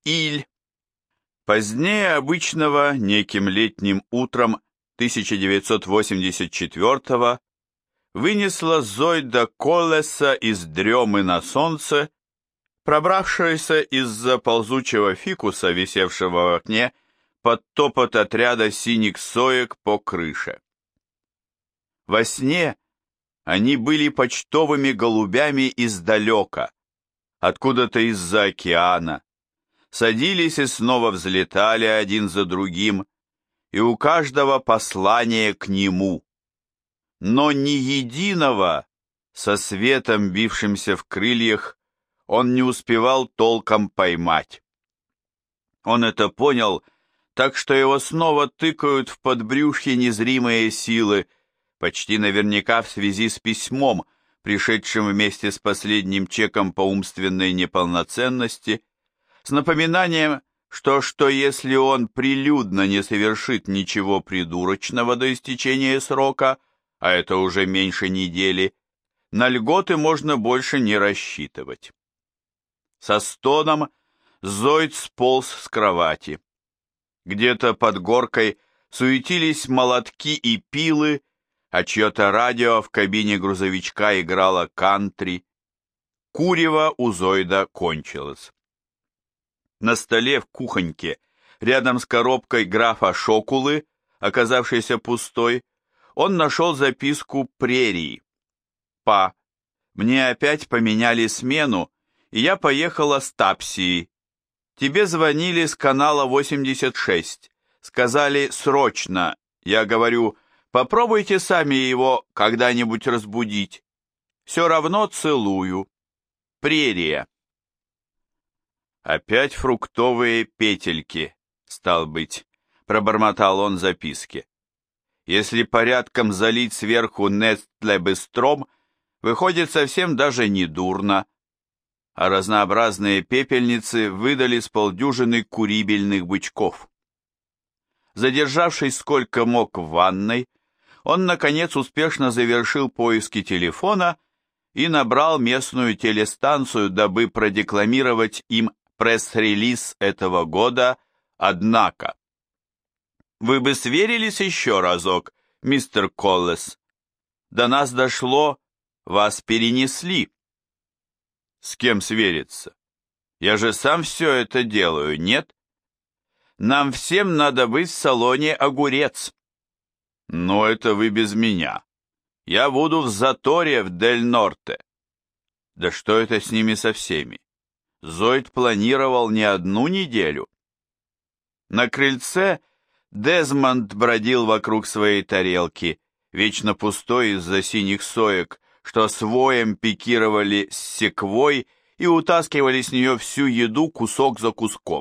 Иль. Позднее обычного, неким летним утром 1984-го вынесла Зойда Коллеса из дремы на солнце, пробравшаяся из-за ползучего фикуса, висевшего в окне, под топот отряда синих соек по крыше. Во сне они были почтовыми голубями издалека, откуда-то из-за океана, садились и снова взлетали один за другим, и у каждого послание к нему. Но ни единого, со светом бившимся в крыльях, он не успевал толком поймать. Он это понял, так что его снова тыкают в подбрюшье незримые силы, почти наверняка в связи с письмом, пришедшим вместе с последним чеком по умственной неполноценности, с напоминанием, что если он прилюдно не совершит ничего придурочного до истечения срока, а это уже меньше недели, на льготы можно больше не рассчитывать. Со стоном Зойд сполз с кровати. Где-то под горкой суетились молотки и пилы, а чье-то радио в кабине грузовичка играло кантри. Курево у Зойда кончилось. На столе в кухоньке, рядом с коробкой графа Шокулы, оказавшейся пустой, он нашел записку Прерии. «Па, мне опять поменяли смену, и я поехала с Тапсией. Тебе звонили с канала 86, сказали срочно. Я говорю, попробуйте сами его когда-нибудь разбудить. Все равно целую. Прерия». «Опять фруктовые петельки, стал быть», — пробормотал он в записке. «Если порядком залить сверху Нестле Быстром, выходит совсем даже не дурно». А разнообразные пепельницы выдали с полдюжины курибельных бычков. Задержавшись сколько мог в ванной, он, наконец, успешно завершил поиски телефона и набрал местную телестанцию, дабы продекламировать им пресс-релиз этого года, однако. «Вы бы сверились еще разок, мистер Коллес? До нас дошло, вас перенесли». «С кем свериться? Я же сам все это делаю, нет? Нам всем надо быть в салоне «Огурец». Но это вы без меня. Я буду в заторе в Дель-Норте. Да что это с ними со всеми? Зойд планировал не одну неделю. На крыльце Дезмонд бродил вокруг своей тарелки, вечно пустой из-за синих соек, что с воем пикировали с секвой и утаскивали с нее всю еду кусок за куском.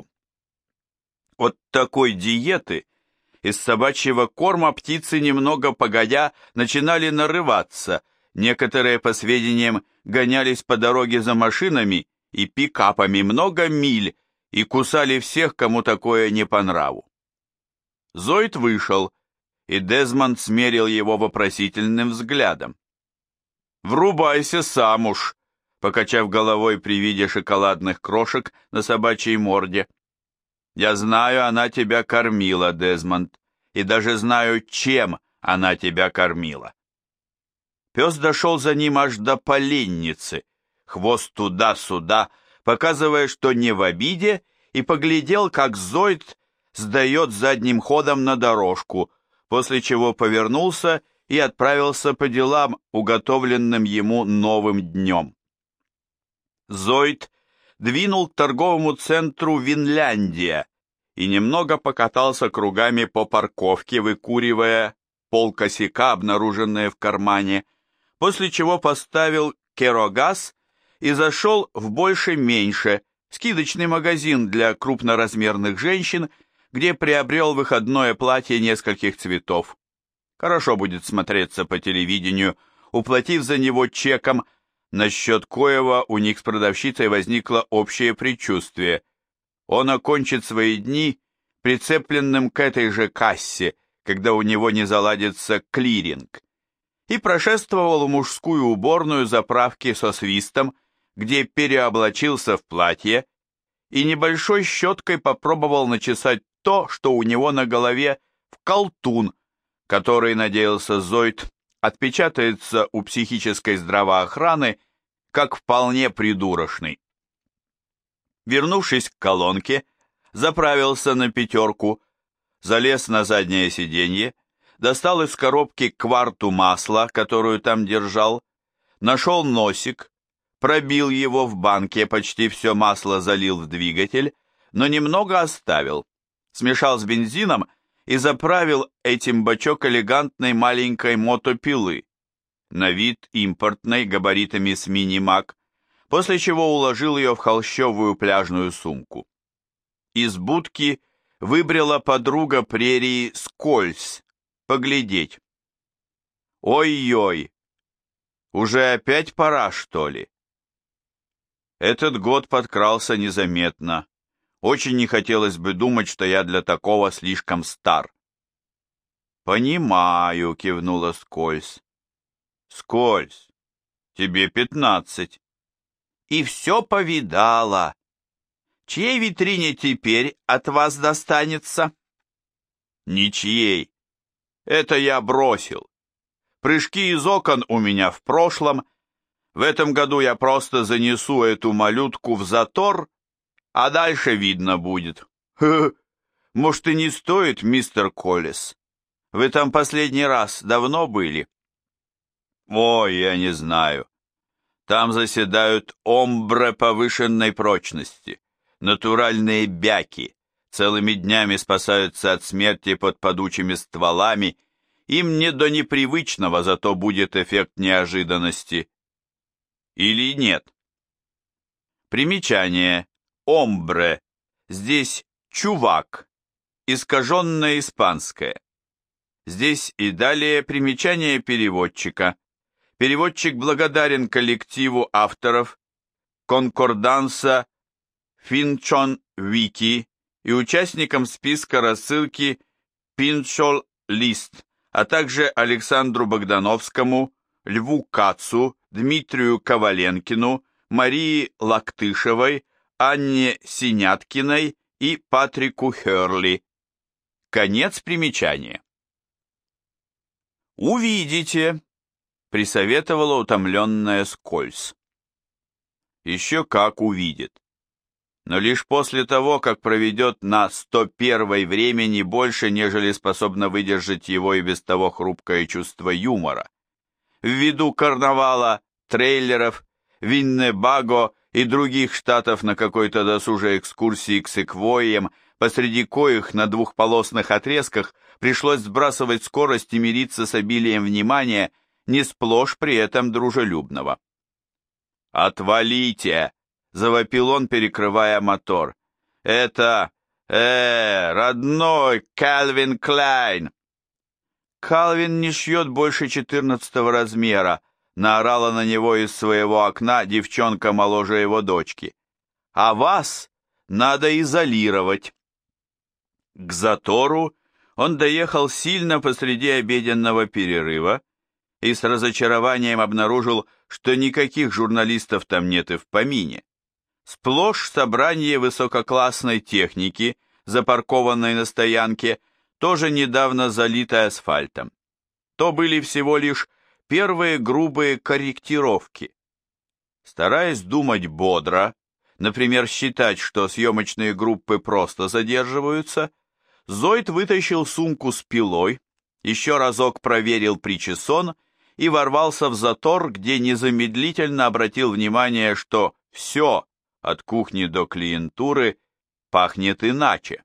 От такой диеты из собачьего корма птицы немного погодя начинали нарываться, некоторые, по сведениям, гонялись по дороге за машинами и пикапами много миль и кусали всех, кому такое не по нраву. Зойд вышел, и Дезмонд смерил его вопросительным взглядом. «Врубайся сам уж», покачав головой при виде шоколадных крошек на собачьей морде. «Я знаю, она тебя кормила, Дезмонд, и даже знаю, чем она тебя кормила». Пес дошел за ним аж до поленницы, хвост туда-сюда, показывая, что не в обиде, и поглядел, как Зойд сдает задним ходом на дорожку, после чего повернулся и отправился по делам, уготовленным ему новым днем. Зойд двинул к торговому центру «Винляндия» и немного покатался кругами по парковке, выкуривая полкосяка, обнаруженные в кармане, после чего поставил керогаз и зашел в больше-меньше скидочный магазин для крупноразмерных женщин, где приобрел выходное платье нескольких цветов. Хорошо будет смотреться по телевидению, уплатив за него чеком, насчет коего у них с продавщицей возникло общее предчувствие. Он окончит свои дни прицепленным к этой же кассе, когда у него не заладится клиринг, и прошествовал в мужскую уборную заправки со свистом, где переоблачился в платье и небольшой щеткой попробовал начесать то, что у него на голове в колтун, который, надеялся Зойд, отпечатается у психической здравоохраны как вполне придурочный. Вернувшись к колонке, заправился на 5, залез на заднее сиденье, достал из коробки кварту масла, которую там держал, нашел носик, пробил его в банке, почти все масло залил в двигатель, но немного оставил, смешал с бензином и заправил этим бачок элегантной маленькой мотопилы, на вид импортной, габаритами с мини-мак, после чего уложил ее в холщовую пляжную сумку. Из будки выбрела подруга прерии Скользь, поглядеть. Ой-ой, уже опять пора, что ли? Этот год подкрался незаметно. Очень не хотелось бы думать, что я для такого слишком стар. «Понимаю», — кивнула Скользь. «Скользь, тебе 15. И все повидала. Чьей витрине теперь от вас достанется?» «Ничьей. Это я бросил. Прыжки из окон у меня в прошлом. В этом году я просто занесу эту малютку в затор, а дальше видно будет. Может, и не стоит, мистер Коллис? Вы там последний раз давно были?» «Ой, я не знаю. Там заседают омбре повышенной прочности, натуральные бяки, целыми днями спасаются от смерти под падучими стволами. Им не до непривычного, зато будет эффект неожиданности. Или нет?» Примечание. Омбре. Здесь чувак. Искаженное испанское. Здесь и далее примечание переводчика. Переводчик благодарен коллективу авторов конкорданса Финчон Вики и участникам списка рассылки Пинчол Лист, а также Александру Богдановскому, Льву Кацу, Дмитрию Коваленкину, Марии Лактышевой, Анне Синяткиной и Патрику Херли. Конец примечания. «Увидите», — присоветовала утомленная Скользь. Еще как увидит. Но лишь после того, как проведет на 101-й времени больше, нежели способно выдержать его и без того хрупкое чувство юмора. Ввиду карнавала, трейлеров, Виннебаго и других штатов на какой-то досужей экскурсии к секвойям, посреди коих на двухполосных отрезках пришлось сбрасывать скорость и мириться с обилием внимания, не сплошь при этом дружелюбного. «Отвалите!» — завопил он, перекрывая мотор. «Это... родной Кальвин Клайн!» «Кальвин не шьет больше 14-го размера», — наорала на него из своего окна девчонка моложе его дочки. «А вас надо изолировать». К затору он доехал сильно посреди обеденного перерыва и с разочарованием обнаружил, что никаких журналистов там нет и в помине. Сплошь собрание высококлассной техники, запаркованной на стоянке, тоже недавно залитой асфальтом. То были всего лишь первые грубые корректировки. Стараясь думать бодро, например, считать, что съемочные группы просто задерживаются, Зойд вытащил сумку с пилой, еще разок проверил причесон и ворвался в затор, где незамедлительно обратил внимание, что все, от кухни до клиентуры, пахнет иначе.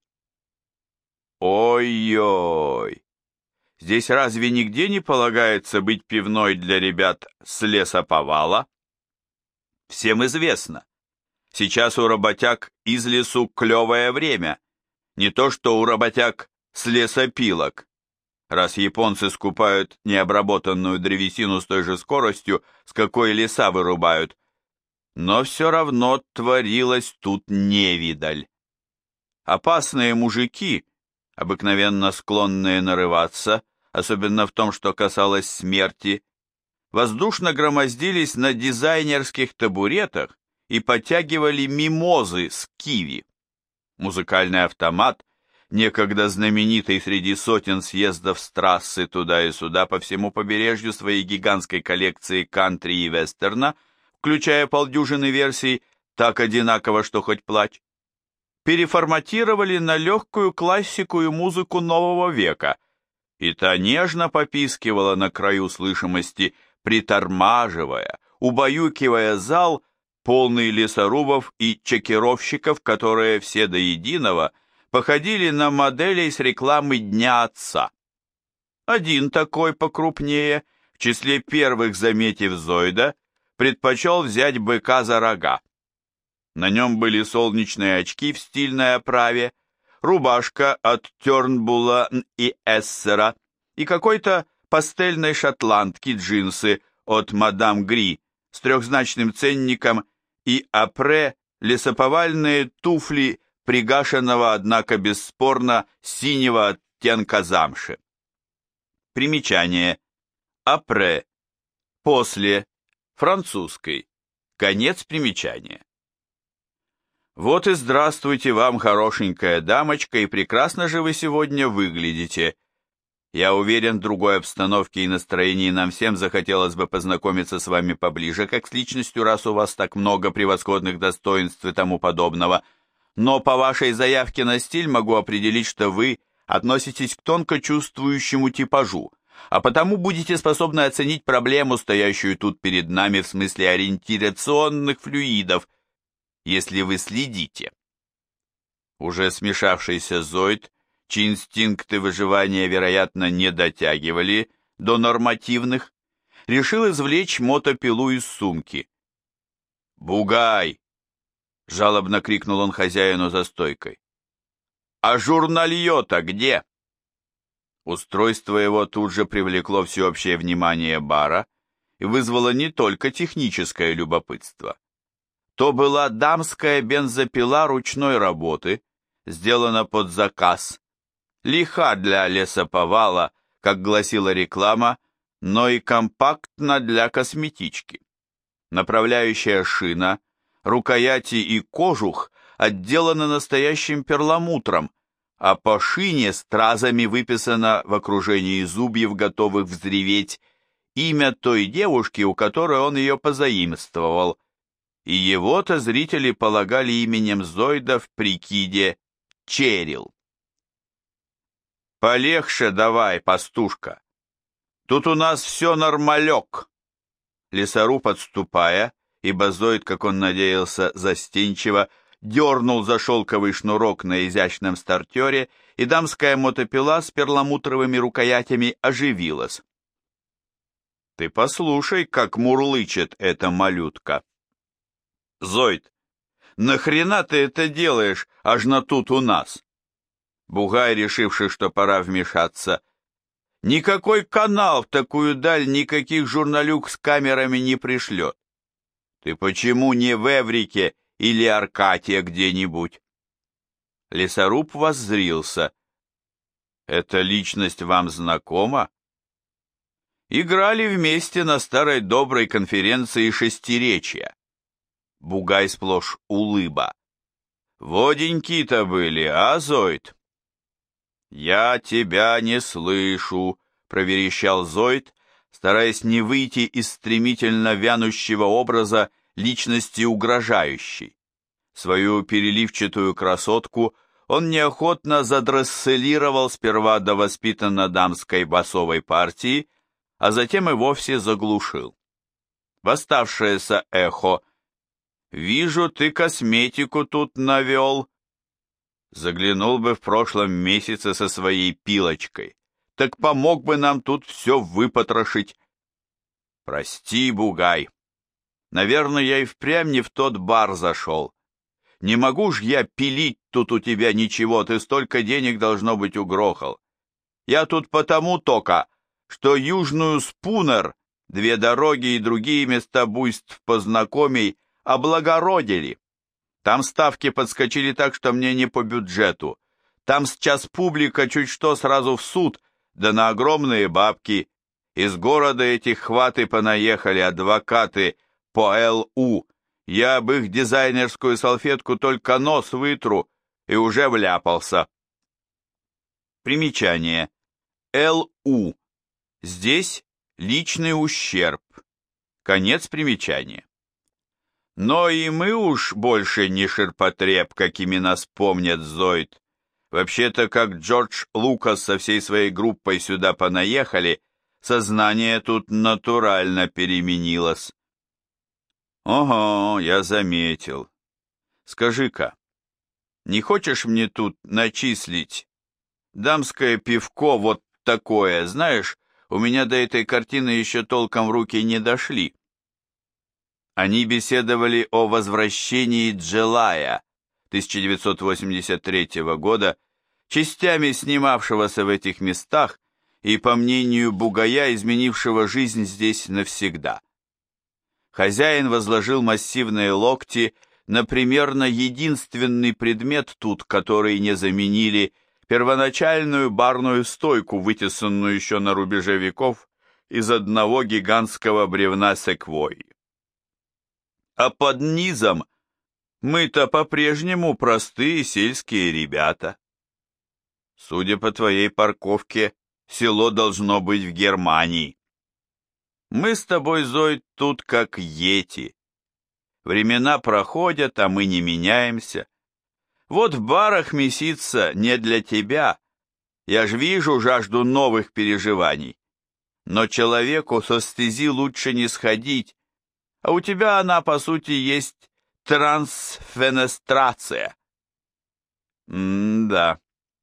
Ой-ой! Здесь разве нигде не полагается быть пивной для ребят с лесоповала? Всем известно. Сейчас у работяг из лесу клевое время, не то что у работяг с лесопилок. Раз японцы скупают необработанную древесину с той же скоростью, с какой леса вырубают. Но все равно творилось тут невидаль. Опасные мужики, обыкновенно склонные нарываться, особенно в том, что касалось смерти, воздушно громоздились на дизайнерских табуретах и подтягивали мимозы с киви. Музыкальный автомат, некогда знаменитый среди сотен съездов с трассы туда и сюда по всему побережью своей гигантской коллекции кантри и вестерна, включая полдюжины версий, так одинаково, что хоть плачь, переформатировали на легкую классику и музыку нового века, и та нежно попискивала на краю слышимости, притормаживая, убаюкивая зал, полный лесорубов и чекировщиков, которые все до единого походили на моделей с рекламы Дня Отца. Один такой покрупнее, в числе первых заметив Зойда, предпочел взять быка за рога. На нем были солнечные очки в стильной оправе, рубашка от Тёрнбула и Эссера и какой-то пастельной шотландки джинсы от Мадам Гри с трехзначным ценником и апре лесоповальные туфли пригашенного, однако бесспорно, синего оттенка замши. Примечание. Апре. После. Французской. Конец примечания. Вот и здравствуйте вам, хорошенькая дамочка, и прекрасно же вы сегодня выглядите. Я уверен, в другой обстановке и настроении нам всем захотелось бы познакомиться с вами поближе, как с личностью, раз у вас так много превосходных достоинств и тому подобного. Но по вашей заявке на стиль могу определить, что вы относитесь к тонко чувствующему типажу, а потому будете способны оценить проблему, стоящую тут перед нами в смысле ориентационных флюидов, если вы следите. Уже смешавшийся Зойд, чьи инстинкты выживания, вероятно, не дотягивали до нормативных, решил извлечь мотопилу из сумки. «Бугай!» — жалобно крикнул он хозяину за стойкой. «А журналье-то где?» Устройство его тут же привлекло всеобщее внимание бара и вызвало не только техническое любопытство. То была дамская бензопила ручной работы, сделана под заказ, лиха для лесоповала, как гласила реклама, но и компактна для косметички. Направляющая шина, рукояти и кожух отделаны настоящим перламутром, а по шине стразами выписано в окружении зубьев, готовых взреветь, имя той девушки, у которой он ее позаимствовал, и его-то зрители полагали именем Зойда в прикиде Черил. «Полегче давай, пастушка. Тут у нас все нормалек». Лесоруб, отступая, ибо Зойд, как он надеялся, застенчиво, дернул за шелковый шнурок на изящном стартере, и дамская мотопила с перламутровыми рукоятями оживилась. «Ты послушай, как мурлычет эта малютка». «Зойд, нахрена ты это делаешь, аж на тут у нас?» Бугай, решивший, что пора вмешаться. «Никакой канал в такую даль никаких журналюк с камерами не пришлет. Ты почему не в Эврике или Аркате где-нибудь?» Лесоруб воззрился. «Эта личность вам знакома?» «Играли вместе на старой доброй конференции шестиречья». Бугай сплошь улыба. «Воденьки-то были, а, Зойд?» «Я тебя не слышу», — проверещал Зойд, стараясь не выйти из стремительно вянущего образа личности угрожающей. Свою переливчатую красотку он неохотно задресселировал сперва до воспитанно-дамской басовой партии, а затем и вовсе заглушил. Восставшееся эхо: «Вижу, ты косметику тут навел». Заглянул бы в прошлом месяце со своей пилочкой, так помог бы нам тут все выпотрошить. Прости, Бугай. Наверное, я и впрямь не в тот бар зашел. Не могу ж я пилить тут у тебя ничего, ты столько денег, должно быть, угрохал. Я тут потому только, что Южную Спунер, две дороги и другие места буйств познакомей облагородили. Там ставки подскочили так, что мне не по бюджету. Там сейчас публика чуть что сразу в суд, да на огромные бабки. Из города этих хваты понаехали адвокаты по ЛУ, Я об их дизайнерскую салфетку только нос вытру и уже вляпался. Примечание. ЛУ. Здесь личный ущерб. Конец примечания. Но и мы уж больше не ширпотреб, какими нас помнят Зоид. Вообще-то, как Джордж Лукас со всей своей группой сюда понаехали, сознание тут натурально переменилось. Ого, я заметил. Скажи-ка, не хочешь мне тут начислить дамское пивко вот такое, знаешь, у меня до этой картины еще толком в руки не дошли. Они беседовали о возвращении Джелая 1983 года, частями снимавшегося в этих местах и, по мнению Бугая, изменившего жизнь здесь навсегда. Хозяин возложил массивные локти на примерно единственный предмет тут, который не заменили, первоначальную барную стойку, вытесанную еще на рубеже веков из одного гигантского бревна секвойи. А под низом мы-то по-прежнему простые сельские ребята. Судя по твоей парковке, село должно быть в Германии. Мы с тобой, Зоид, тут как йети. Времена проходят, а мы не меняемся. Вот в барах меситься не для тебя. Я ж вижу жажду новых переживаний. Но человеку со стези лучше не сходить, а у тебя она, по сути, есть трансфенестрация. Да,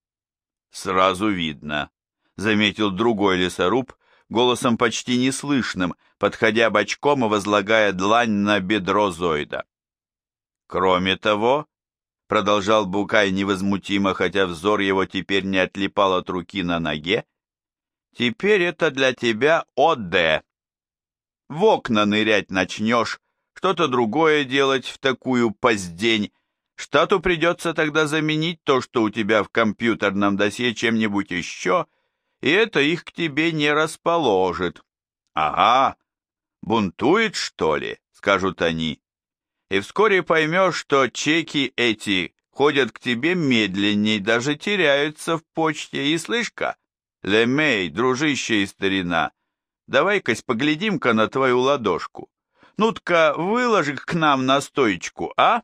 сразу видно, заметил другой лесоруб, голосом почти неслышным, подходя бочком и возлагая длань на бедро Зоида. Кроме того, продолжал Букай невозмутимо, хотя взор его теперь не отлипал от руки на ноге, теперь это для тебя ОД. В окна нырять начнешь, что-то другое делать в такую поздень. Штату придется тогда заменить то, что у тебя в компьютерном досье, чем-нибудь еще, и это их к тебе не расположит. Ага, бунтует, что ли, скажут они. И вскоре поймешь, что чеки эти ходят к тебе медленней, даже теряются в почте. И слышь-ка, Лемей, дружище и старина, давай-ка поглядим-ка на твою ладошку. Ну-ка, выложи к нам на стоечку, а?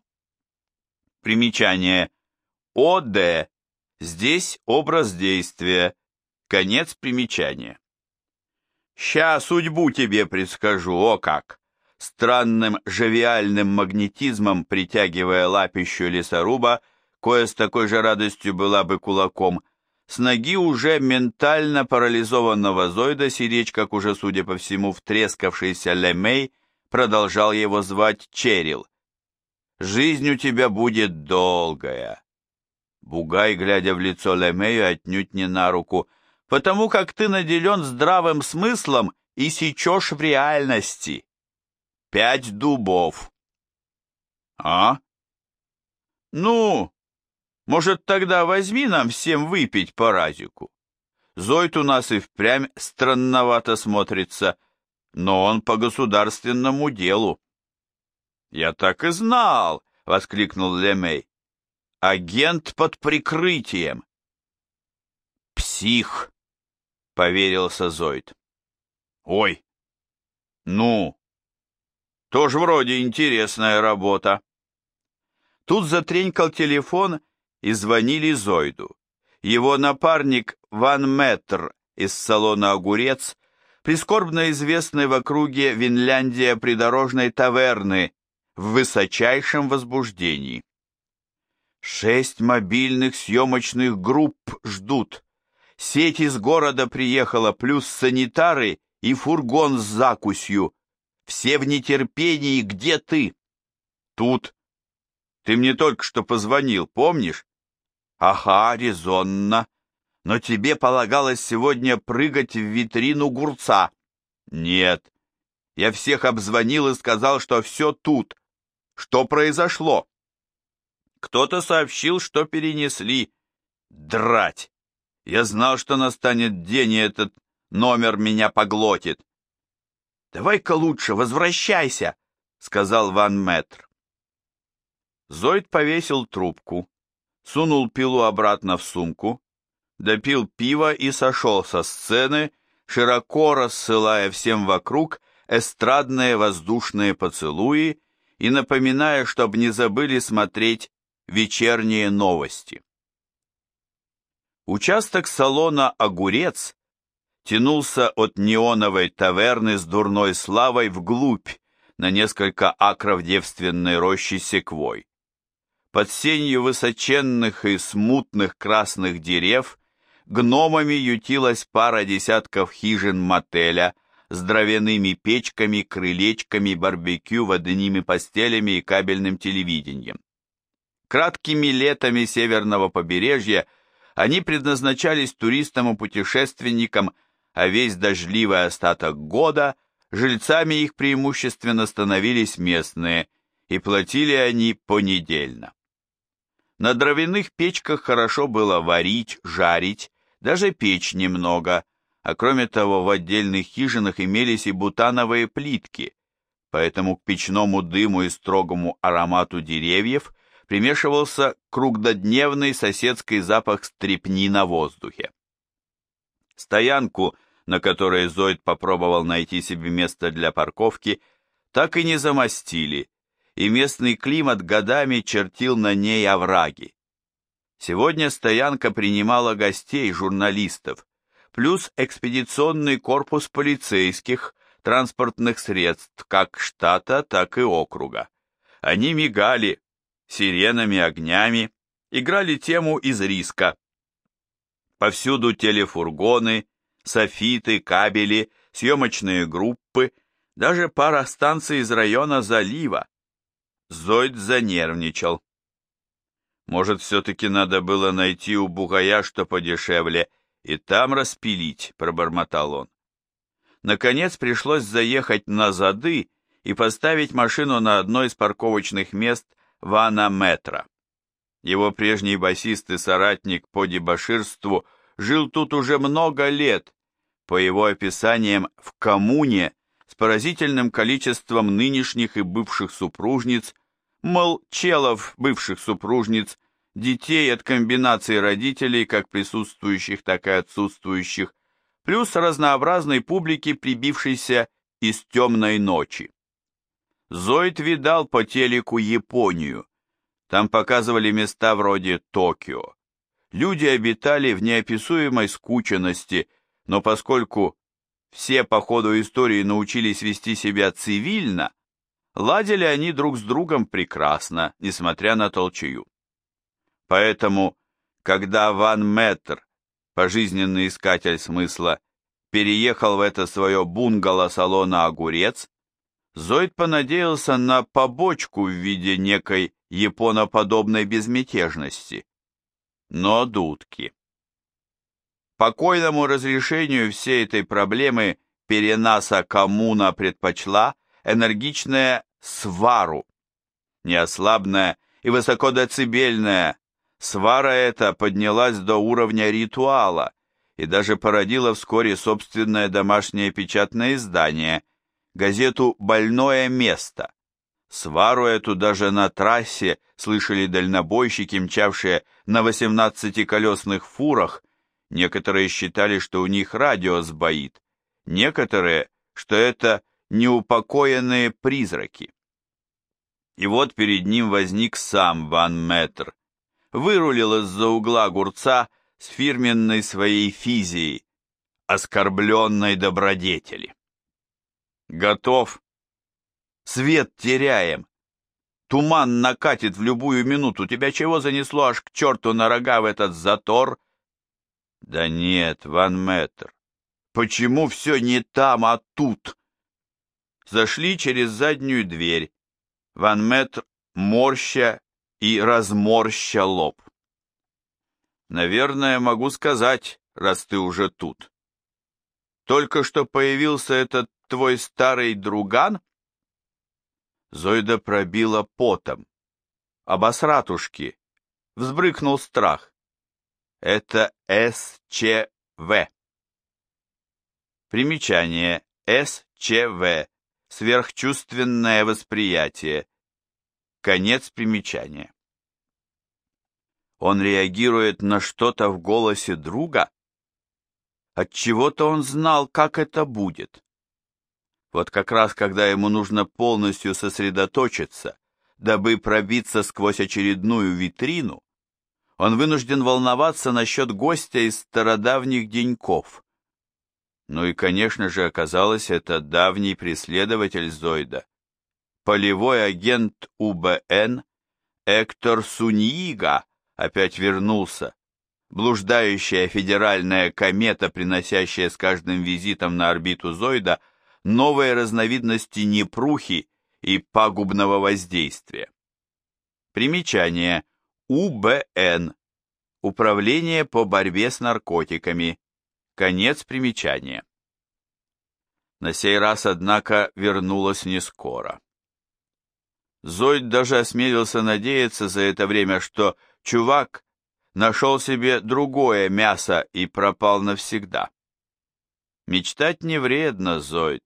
Примечание. ОД. Здесь образ действия. Конец примечания. Ща судьбу тебе предскажу, о как! Странным жавиальным магнетизмом притягивая лапищу лесоруба, кое с такой же радостью была бы кулаком, с ноги уже ментально парализованного Зоида сиречь, как уже, судя по всему, втрескавшийся Лемей, продолжал его звать Черил. «Жизнь у тебя будет долгая». Бугай, глядя в лицо Лемею, отнюдь не на руку, «потому как ты наделен здравым смыслом и сечешь в реальности. 5 дубов». «А? Ну, может, тогда возьми нам всем выпить по разику? Зоид у нас и впрямь странновато смотрится, но он по государственному делу». «Я так и знал!» — воскликнул Лемей. «Агент под прикрытием!» «Псих!» — поверился Зоид. «Ой! Ну! Тоже вроде интересная работа!» Тут затренькал телефон и звонили Зоиду. Его напарник Ван Метр из салона «Огурец», прискорбно известный в округе Винляндия придорожной таверны, в высочайшем возбуждении. 6 мобильных съемочных групп ждут. Сеть из города приехала, плюс санитары и фургон с закусью. Все в нетерпении, где ты? Тут. Ты мне только что позвонил, помнишь? Ага, резонно. Но тебе полагалось сегодня прыгать в витрину Гурца. Нет. Я всех обзвонил и сказал, что все тут. Что произошло? Кто-то сообщил, что перенесли. Драть! Я знал, что настанет день, и этот номер меня поглотит. «Давай-ка лучше возвращайся», — сказал Ван Метр. Зойд повесил трубку, сунул пилу обратно в сумку, допил пиво и сошел со сцены, широко рассылая всем вокруг эстрадные воздушные поцелуи и напоминая, чтобы не забыли смотреть вечерние новости. Участок салона «Огурец» тянулся от неоновой таверны с дурной славой вглубь на несколько акров девственной рощи секвой. Под сенью высоченных и смутных красных дерев гномами ютилась пара десятков хижин мотеля с дровяными печками, крылечками, барбекю, водяными постелями и кабельным телевидением. Краткими летами северного побережья они предназначались туристам и путешественникам, а весь дождливый остаток года жильцами их преимущественно становились местные, и платили они понедельно. На дровяных печках хорошо было варить, жарить, даже печь немного, а кроме того в отдельных хижинах имелись и бутановые плитки, поэтому к печному дыму и строгому аромату деревьев примешивался круглодневный соседский запах стрепни на воздухе. Стоянку, на которой Зойд попробовал найти себе место для парковки, так и не замостили, и местный климат годами чертил на ней овраги. Сегодня стоянка принимала гостей, журналистов, плюс экспедиционный корпус полицейских, транспортных средств как штата, так и округа. Они мигали сиренами, огнями, играли тему из риска. Повсюду телефургоны, софиты, кабели, съемочные группы, даже пара станций из района залива. Зойд занервничал. Может, все-таки надо было найти у бугая что подешевле и там распилить, пробормотал он. Наконец пришлось заехать на зады и поставить машину на одно из парковочных мест Вана Метра. Его прежний басист и соратник по дебоширству жил тут уже много лет, по его описаниям в коммуне с поразительным количеством нынешних и бывших супружниц, мол, челов бывших супружниц, детей от комбинации родителей, как присутствующих, так и отсутствующих, плюс разнообразной публики, прибившейся из темной ночи. Зойд видал по телеку Японию. Там показывали места вроде Токио. Люди обитали в неописуемой скученности, но поскольку все по ходу истории научились вести себя цивильно, ладили они друг с другом прекрасно, несмотря на толчую. Поэтому, когда Ван Метр, пожизненный искатель смысла, переехал в это свое бунгало салона «Огурец», Зойд понадеялся на побочку в виде некой японоподобной безмятежности. Но дудки. Покойному разрешению всей этой проблемы Перенаса коммуна предпочла энергичная свару. Неослабная и высокодецибельная свара эта поднялась до уровня ритуала и даже породила вскоре собственное домашнее печатное издание, газету «Больное место». Свару эту даже на трассе слышали дальнобойщики, мчавшие на 18-колесных фурах. Некоторые считали, что у них радио сбоит, некоторые, что это неупокоенные призраки. И вот перед ним возник сам Ван Метр, вырулил из-за угла огурца с фирменной своей физией, оскорбленной добродетели. Готов? Свет теряем. Туман накатит в любую минуту. Тебя чего занесло аж к черту на рога в этот затор? Да нет, Ван Метр, почему все не там, а тут? Зашли через заднюю дверь. Ван Метр морща и разморща лоб. Наверное, могу сказать, раз ты уже тут. Только что появился этот твой старый друган? Зойда пробила потом. Обосратушки. Взбрыкнул страх. Это СЧВ. Примечание. СЧВ. Сверхчувственное восприятие. Конец примечания. Он реагирует на что-то в голосе друга? Отчего-то он знал, как это будет. Вот как раз, когда ему нужно полностью сосредоточиться, дабы пробиться сквозь очередную витрину, он вынужден волноваться насчет гостя из стародавних деньков. Ну и, конечно же, оказалось, это давний преследователь Зойда, полевой агент УБН Эктор Суньига опять вернулся, блуждающая федеральная комета, приносящая с каждым визитом на орбиту Зойда новые разновидности непрухи и пагубного воздействия. Примечание. УБН. Управление по борьбе с наркотиками. Конец примечания. На сей раз, однако, вернулась не скоро. Зойд даже осмелился надеяться за это время, что чувак нашел себе другое мясо и пропал навсегда. Мечтать не вредно, Зойд.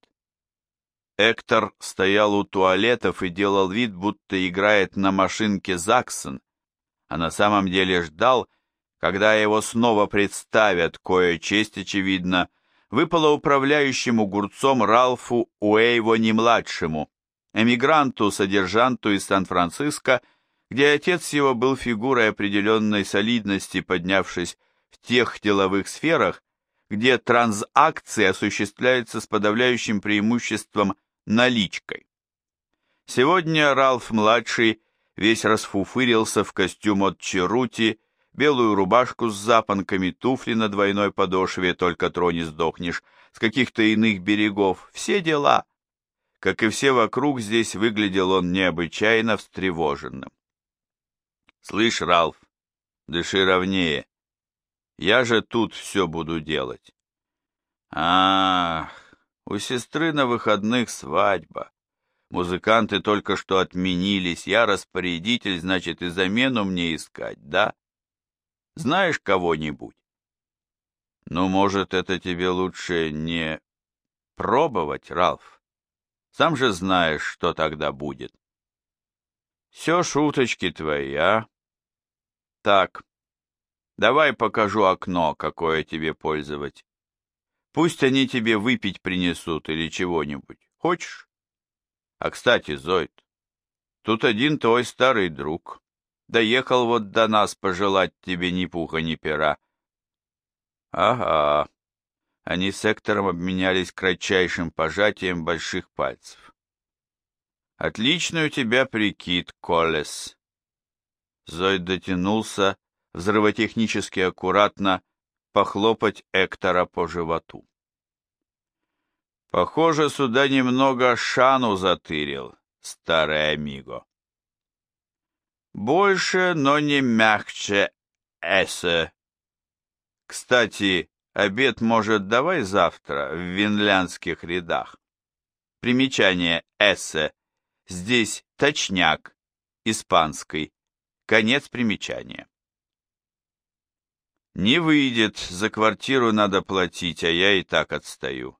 Эктор стоял у туалетов и делал вид, будто играет на машинке Заксон, а на самом деле ждал, когда его снова представят, кое честь, очевидно, выпало управляющему Гурцом Ралфу Уэйвони-младшему, эмигранту-содержанту из Сан-Франциско, где отец его был фигурой определенной солидности, поднявшись в тех деловых сферах, где транзакции осуществляются с подавляющим преимуществом наличкой. Сегодня Ралф-младший весь расфуфырился в костюм от Черути, белую рубашку с запонками, туфли на двойной подошве, только трони сдохнешь, с каких-то иных берегов, все дела. Как и все вокруг, здесь выглядел он необычайно встревоженным. «Слышь, Ралф, дыши ровнее. Я же тут все буду делать». «Ах, у сестры на выходных свадьба. Музыканты только что отменились, я распорядитель, значит, и замену мне искать, да? Знаешь кого-нибудь?» «Ну, может, это тебе лучше не пробовать, Ралф? Сам же знаешь, что тогда будет». «Все шуточки твои, а? Так, давай покажу окно, какое тебе пользовать. Пусть они тебе выпить принесут или чего-нибудь. Хочешь? А, кстати, Зойд, тут один твой старый друг. Доехал вот до нас пожелать тебе ни пуха, ни пера». «Ага». Они с Эктором обменялись кратчайшим пожатием больших пальцев. «Отличный у тебя прикид, Коллес». Зойд дотянулся, взрывотехнически аккуратно, похлопать Эктора по животу. «Похоже, сюда немного шану затырил, старый амиго». «Больше, но не мягче, эссе. Кстати, обед, может, давай завтра в винляндских рядах?» Примечание эссе. Здесь точняк, испанский. Конец примечания. «Не выйдет, за квартиру надо платить, а я и так отстаю».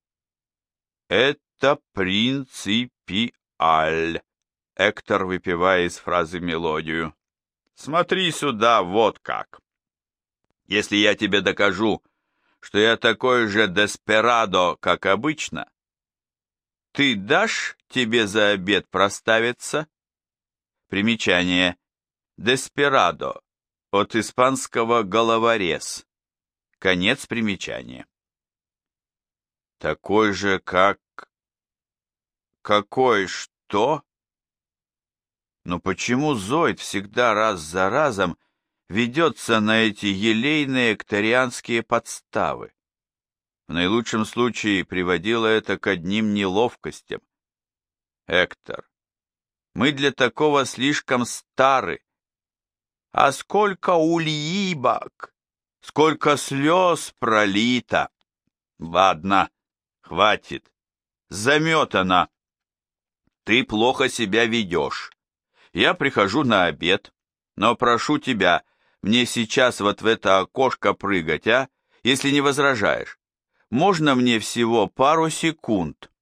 «Это принципиаль», Эктор, выпивая из фразы мелодию. «Смотри сюда, вот как. Если я тебе докажу, что я такой же деспирадо, как обычно, ты дашь тебе за обед проставиться?» Примечание. Деспирадо. От испанского головорез. Конец примечания. «Такой же, как...» «Какой что?» Но почему Зойд всегда раз за разом ведется на эти елейные экторианские подставы? В наилучшем случае приводило это к одним неловкостям. «Эктор, мы для такого слишком стары. А сколько ульибок, сколько слез пролито! Ладно, хватит, заметано. Ты плохо себя ведешь. Я прихожу на обед, но прошу тебя, мне сейчас вот в это окошко прыгать, а, если не возражаешь. Можно мне всего пару секунд?»